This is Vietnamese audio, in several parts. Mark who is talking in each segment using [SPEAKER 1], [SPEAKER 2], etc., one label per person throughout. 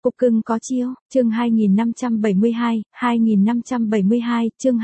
[SPEAKER 1] Cục cưng có chiêu, chương 2572, chương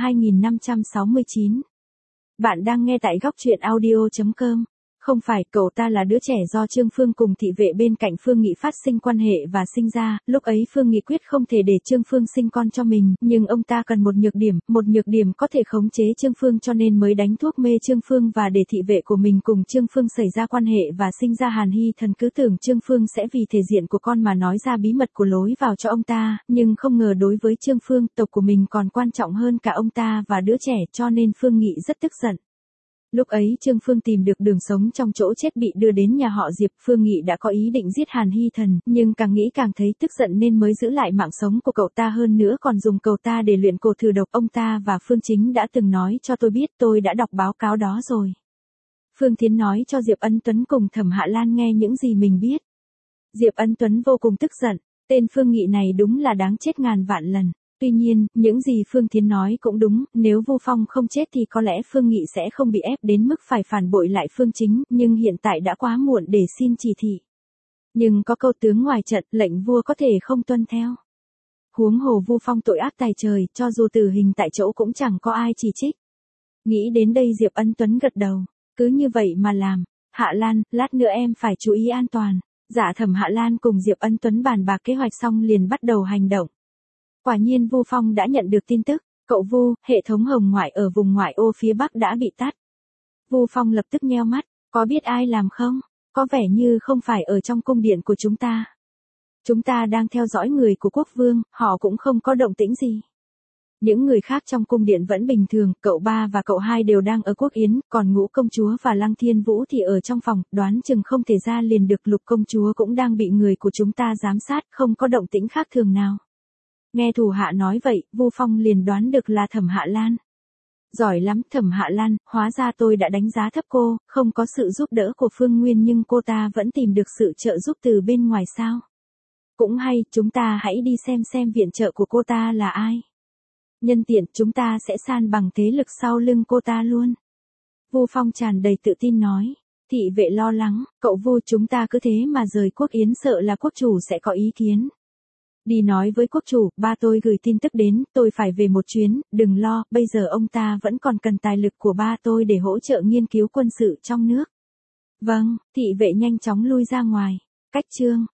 [SPEAKER 1] 2569. Bạn đang nghe tại góc truyện audio.com. Không phải, cậu ta là đứa trẻ do Trương Phương cùng thị vệ bên cạnh Phương Nghị phát sinh quan hệ và sinh ra, lúc ấy Phương Nghị quyết không thể để Trương Phương sinh con cho mình, nhưng ông ta cần một nhược điểm có thể khống chế Trương Phương cho nên mới đánh thuốc mê Trương Phương và để thị vệ của mình cùng Trương Phương xảy ra quan hệ và sinh ra Hàn Hy Thần cứ tưởng Trương Phương sẽ vì thể diện của con mà nói ra bí mật của lối vào cho ông ta, nhưng không ngờ đối với Trương Phương, tộc của mình còn quan trọng hơn cả ông ta và đứa trẻ cho nên Phương Nghị rất tức giận. Lúc ấy Trương Phương tìm được đường sống trong chỗ chết bị đưa đến nhà họ Diệp, Phương Nghị đã có ý định giết Hàn Hy Thần, nhưng càng nghĩ càng thấy tức giận nên mới giữ lại mạng sống của cậu ta, hơn nữa còn dùng cậu ta để luyện cổ thử độc. Ông ta và Phương Chính đã từng nói cho tôi biết, tôi đã đọc báo cáo đó rồi. Phương Thiến nói cho Diệp Ân Tuấn cùng Thẩm Hạ Lan nghe những gì mình biết. Diệp Ân Tuấn vô cùng tức giận, tên Phương Nghị này đúng là đáng chết ngàn vạn lần. Tuy nhiên, những gì Phương Thiến nói cũng đúng, nếu Vu Phong không chết thì có lẽ Phương Nghị sẽ không bị ép đến mức phải phản bội lại Phương Chính, nhưng hiện tại đã quá muộn để xin chỉ thị. Nhưng có câu tướng ngoài trận, lệnh vua có thể không tuân theo. Huống hồ Vu Phong tội ác tày trời, cho dù tử hình tại chỗ cũng chẳng có ai chỉ trích. Nghĩ đến đây Diệp Ân Tuấn gật đầu, cứ như vậy mà làm. Hạ Lan, lát nữa em phải chú ý an toàn. Dạ. Thẩm Hạ Lan cùng Diệp Ân Tuấn bàn bạc kế hoạch xong liền bắt đầu hành động. Quả nhiên Vu Phong đã nhận được tin tức, cậu Vu, hệ thống hồng ngoại ở vùng ngoại ô phía Bắc đã bị tắt. Vu Phong lập tức nheo mắt, có biết ai làm không? Có vẻ như không phải ở trong cung điện của chúng ta. Chúng ta đang theo dõi người của quốc vương, họ cũng không có động tĩnh gì. Những người khác trong cung điện vẫn bình thường, cậu ba và cậu hai đều đang ở quốc yến, còn Ngũ công chúa và Lăng Thiên Vũ thì ở trong phòng, đoán chừng không thể ra liền được. Lục công chúa cũng đang bị người của chúng ta giám sát, không có động tĩnh khác thường nào. Nghe thủ hạ nói vậy, Vu Phong liền đoán được là Thẩm Hạ Lan. Giỏi lắm Thẩm Hạ Lan, hóa ra tôi đã đánh giá thấp cô, không có sự giúp đỡ của Phương Nguyên nhưng cô ta vẫn tìm được sự trợ giúp từ bên ngoài sao. Cũng hay, chúng ta hãy đi xem viện trợ của cô ta là ai. Nhân tiện chúng ta sẽ san bằng thế lực sau lưng cô ta luôn. Vu Phong tràn đầy tự tin nói. Thị vệ lo lắng, cậu Vu, chúng ta cứ thế mà rời quốc yến sợ là quốc chủ sẽ có ý kiến. Đi nói với quốc chủ, ba tôi gửi tin tức đến, tôi phải về một chuyến, đừng lo, bây giờ ông ta vẫn còn cần tài lực của ba tôi để hỗ trợ nghiên cứu quân sự trong nước. Vâng, thị vệ nhanh chóng lui ra ngoài. Cách chương